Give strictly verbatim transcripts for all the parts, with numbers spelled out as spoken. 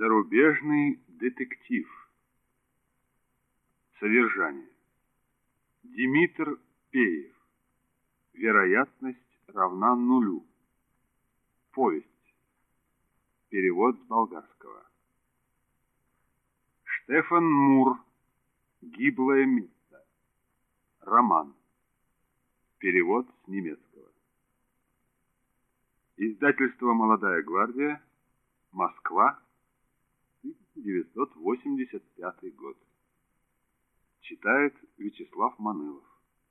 Зарубежный детектив. Содержание. Димитр Пеев. Вероятность равна нулю. Повесть. Перевод с болгарского. Штефан Мур. Гиблое место. Роман. Перевод с немецкого. Издательство «Молодая гвардия», Москва, тысяча девятьсот восемьдесят пятый год. Читает Вячеслав Манылов.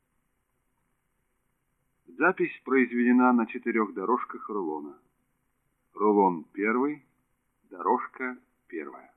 Запись произведена на четырех дорожках рулона. Рулон первый, дорожка первая.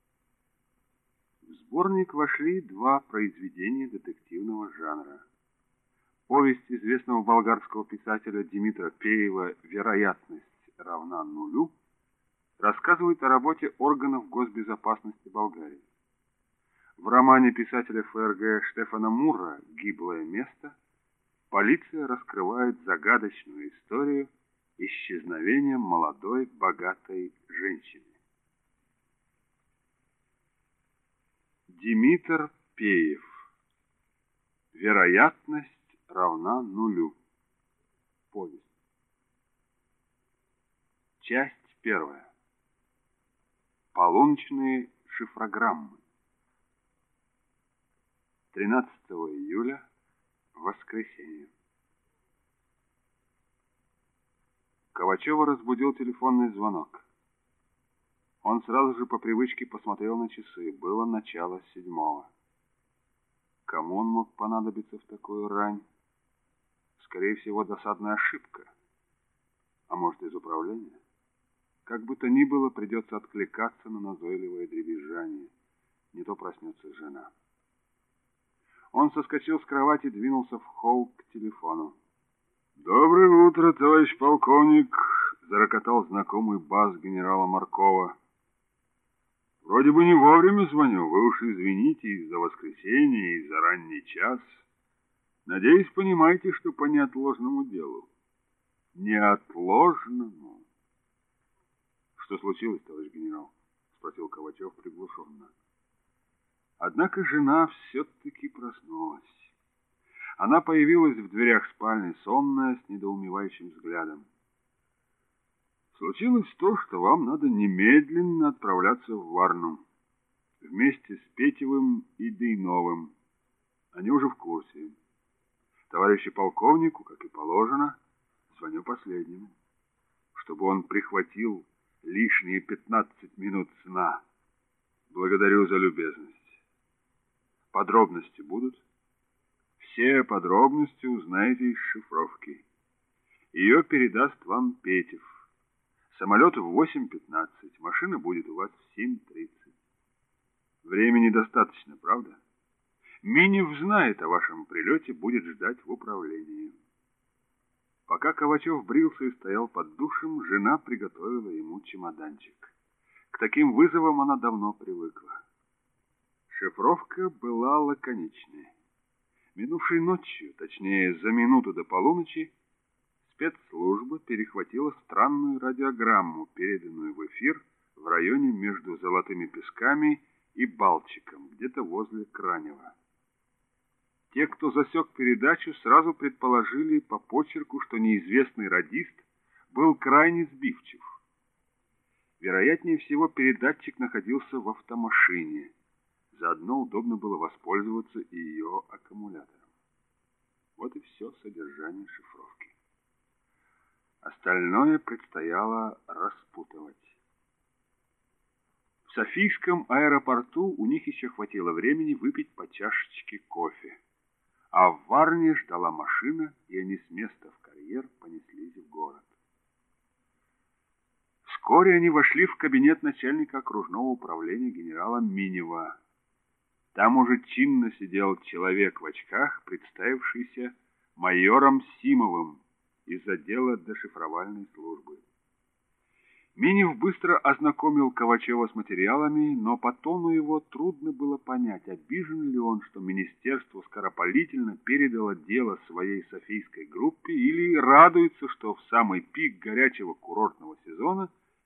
В сборник вошли два произведения детективного жанра. Повесть известного болгарского писателя Димитра Пеева «Вероятность равна нулю» рассказывает о работе органов госбезопасности Болгарии. В романе писателя ФРГ Штефана Мура «Гиблое место» полиция раскрывает загадочную историю исчезновения молодой богатой женщины. Димитр Пеев. Вероятность равна нулю. Повесть. Часть первая. Полуночные шифрограммы. тринадцатого июля. Воскресенье. Ковачева разбудил телефонный звонок. Он сразу же по привычке посмотрел на часы. Было начало седьмого. Кому он мог понадобиться в такую рань? Скорее всего, досадная ошибка. А может, из управления? Как бы то ни было, придется откликаться на назойливое дребезжание. Не то проснется жена. Он соскочил с кровати и двинулся в холл к телефону. «Доброе утро, товарищ полковник!» — зарокотал знакомый бас генерала Маркова. «Вроде бы не вовремя звоню. Вы уж извините из-за воскресенья и за ранний час. Надеюсь, понимаете, что по неотложному делу». «Неотложному?» «Что случилось, товарищ генерал?» — спросил Ковачев приглушенно. Однако жена все-таки проснулась. Она появилась в дверях спальни, сонная, с недоумевающим взглядом. «Случилось то, что вам надо немедленно отправляться в Варну. Вместе с Петевым и Дейновым. Они уже в курсе. Товарищу полковнику, как и положено, звоню последнему, чтобы он прихватил лишние пятнадцать минут сна. Благодарю за любезность. Подробности будут? Все подробности узнаете из шифровки. Ее передаст вам Петев. Самолет в восемь пятнадцать. Машина будет у вас в семь тридцать. Времени достаточно, правда? Минев знает о вашем прилете, будет ждать в управлении». Пока Ковачев брился и стоял под душем, жена приготовила ему чемоданчик. К таким вызовам она давно привыкла. Шифровка была лаконичной. Минувшей ночью, точнее за минуту до полуночи, спецслужба перехватила странную радиограмму, переданную в эфир в районе между Золотыми Песками и Балчиком, где-то возле Кранева. Те, кто засек передачу, сразу предположили по почерку, что неизвестный радист был крайне сбивчив. Вероятнее всего, передатчик находился в автомашине. Заодно удобно было воспользоваться и ее аккумулятором. Вот и все содержание шифровки. Остальное предстояло распутывать. В Софийском аэропорту у них еще хватило времени выпить по чашечке кофе. А в Варне ждала машина, и они с места в карьер понеслись в город. Вскоре они вошли в кабинет начальника окружного управления генерала Минева. Там уже чинно сидел человек в очках, представившийся майором Симовым из отдела дешифровальной службы. Минев быстро ознакомил Ковачева с материалами, но по тону его трудно было понять, обижен ли он, что министерство скоропалительно передало дело своей софийской группе, или радуется, что в самый пик горячего курортного сезона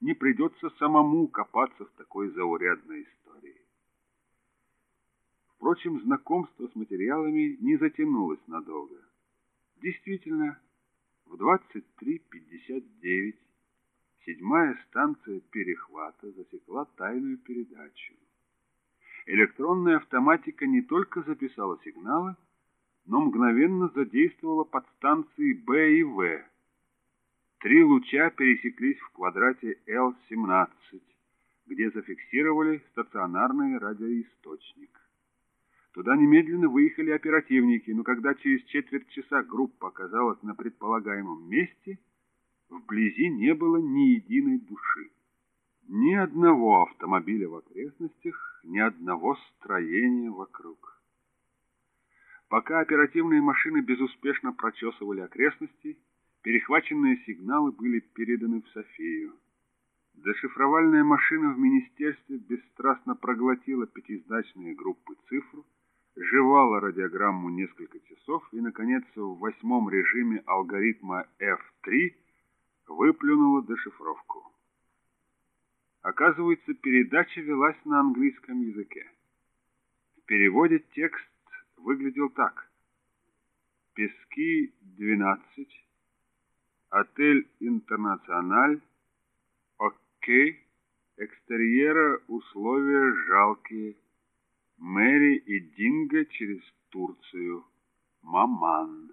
не придется самому копаться в такой заурядной истории. Впрочем, знакомство с материалами не затянулось надолго. Действительно, в двадцать три пятьдесят девять седьмая станция перехвата засекла тайную передачу. Электронная автоматика не только записала сигналы, но мгновенно задействовала подстанции Б и В. Три луча пересеклись в квадрате Л семнадцать, где зафиксировали стационарный радиоисточник. Туда немедленно выехали оперативники, но когда через четверть часа группа оказалась на предполагаемом месте, вблизи не было ни единой души. Ни одного автомобиля в окрестностях, ни одного строения вокруг. Пока оперативные машины безуспешно прочесывали окрестности, перехваченные сигналы были переданы в Софию. Дешифровальная машина в министерстве бесстрастно проглотила пятизначные группы цифр, жевала радиограмму несколько часов и, наконец, в восьмом режиме алгоритма эф три выплюнула дешифровку. Оказывается, передача велась на английском языке. В переводе текст выглядел так: Пески двенадцать, отель Интернациональ, окей, экстерьера условия жалкие, Мэри и Динго через Турцию, Маман.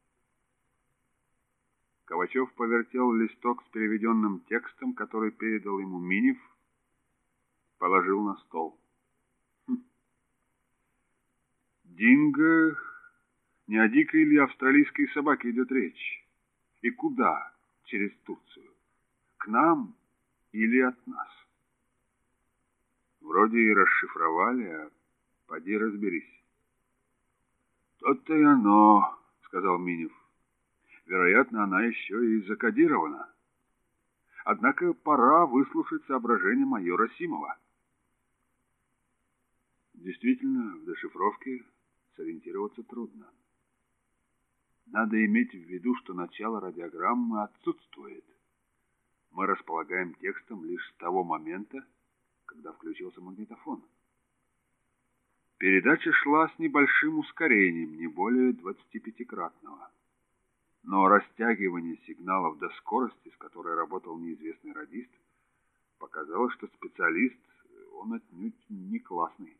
Ковачев повертел листок с переведенным текстом, который передал ему Минев, положил на стол. Хм. Динго, не о дикой или австралийской собаке идет речь? И куда через Турцию? К нам или от нас? Вроде и расшифровали, а поди разберись. То-то и оно, сказал Минев. Вероятно, она еще и закодирована. Однако пора выслушать соображения майора Симова. Действительно, в дешифровке сориентироваться трудно. Надо иметь в виду, что начало радиограммы отсутствует. Мы располагаем текстом лишь с того момента, когда включился магнитофон. Передача шла с небольшим ускорением, не более двадцатипятикратного. Но растягивание сигналов до скорости, с которой работал неизвестный радист, показало, что специалист, он отнюдь не классный.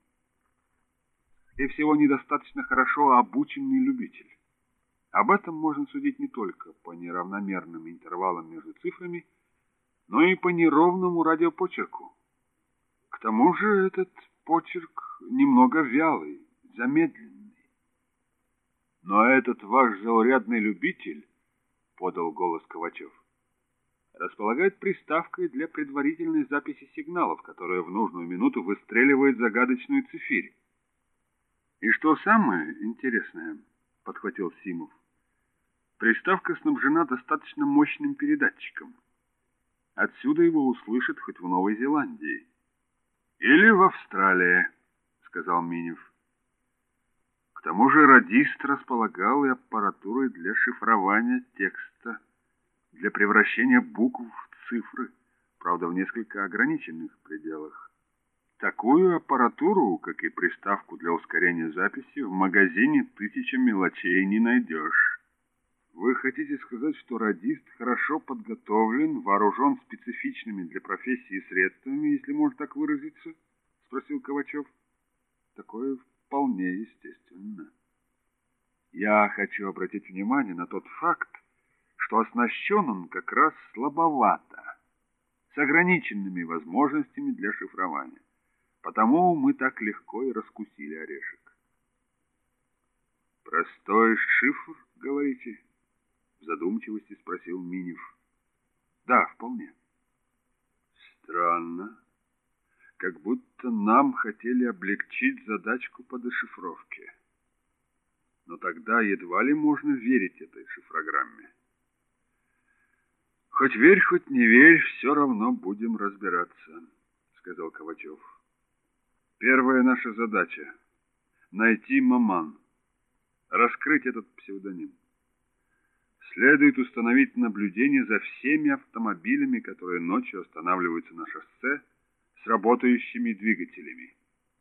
И всего недостаточно хорошо обученный любитель. Об этом можно судить не только по неравномерным интервалам между цифрами, но и по неровному радиопочерку. К тому же этот почерк немного вялый, замедленный. Но этот ваш заурядный любитель, подал голос Ковачев, располагает приставкой для предварительной записи сигналов, которая в нужную минуту выстреливает загадочную цифирь. И что самое интересное, подхватил Симов, приставка снабжена достаточно мощным передатчиком. Отсюда его услышат хоть в Новой Зеландии. Или в Австралии, сказал Минев. К тому же радист располагал и аппаратурой для шифрования текста, для превращения букв в цифры, правда, в несколько ограниченных пределах. Такую аппаратуру, как и приставку для ускорения записи, в магазине тысяча мелочей не найдешь. Вы хотите сказать, что радист хорошо подготовлен, вооружен специфичными для профессии средствами, если можно так выразиться? Спросил Ковачев. Такое вполне естественно. Я хочу обратить внимание на тот факт, что оснащен он как раз слабовато, с ограниченными возможностями для шифрования. Потому мы так легко и раскусили орешек. Простой шифр, говорите? В задумчивости спросил Минев. Да, вполне. Странно. Как будто нам хотели облегчить задачку по дешифровке. Но тогда едва ли можно верить этой шифрограмме. Хоть верь, хоть не верь, все равно будем разбираться, сказал Ковачев. Первая наша задача — найти Маман, раскрыть этот псевдоним. Следует установить наблюдение за всеми автомобилями, которые ночью останавливаются на шоссе с работающими двигателями.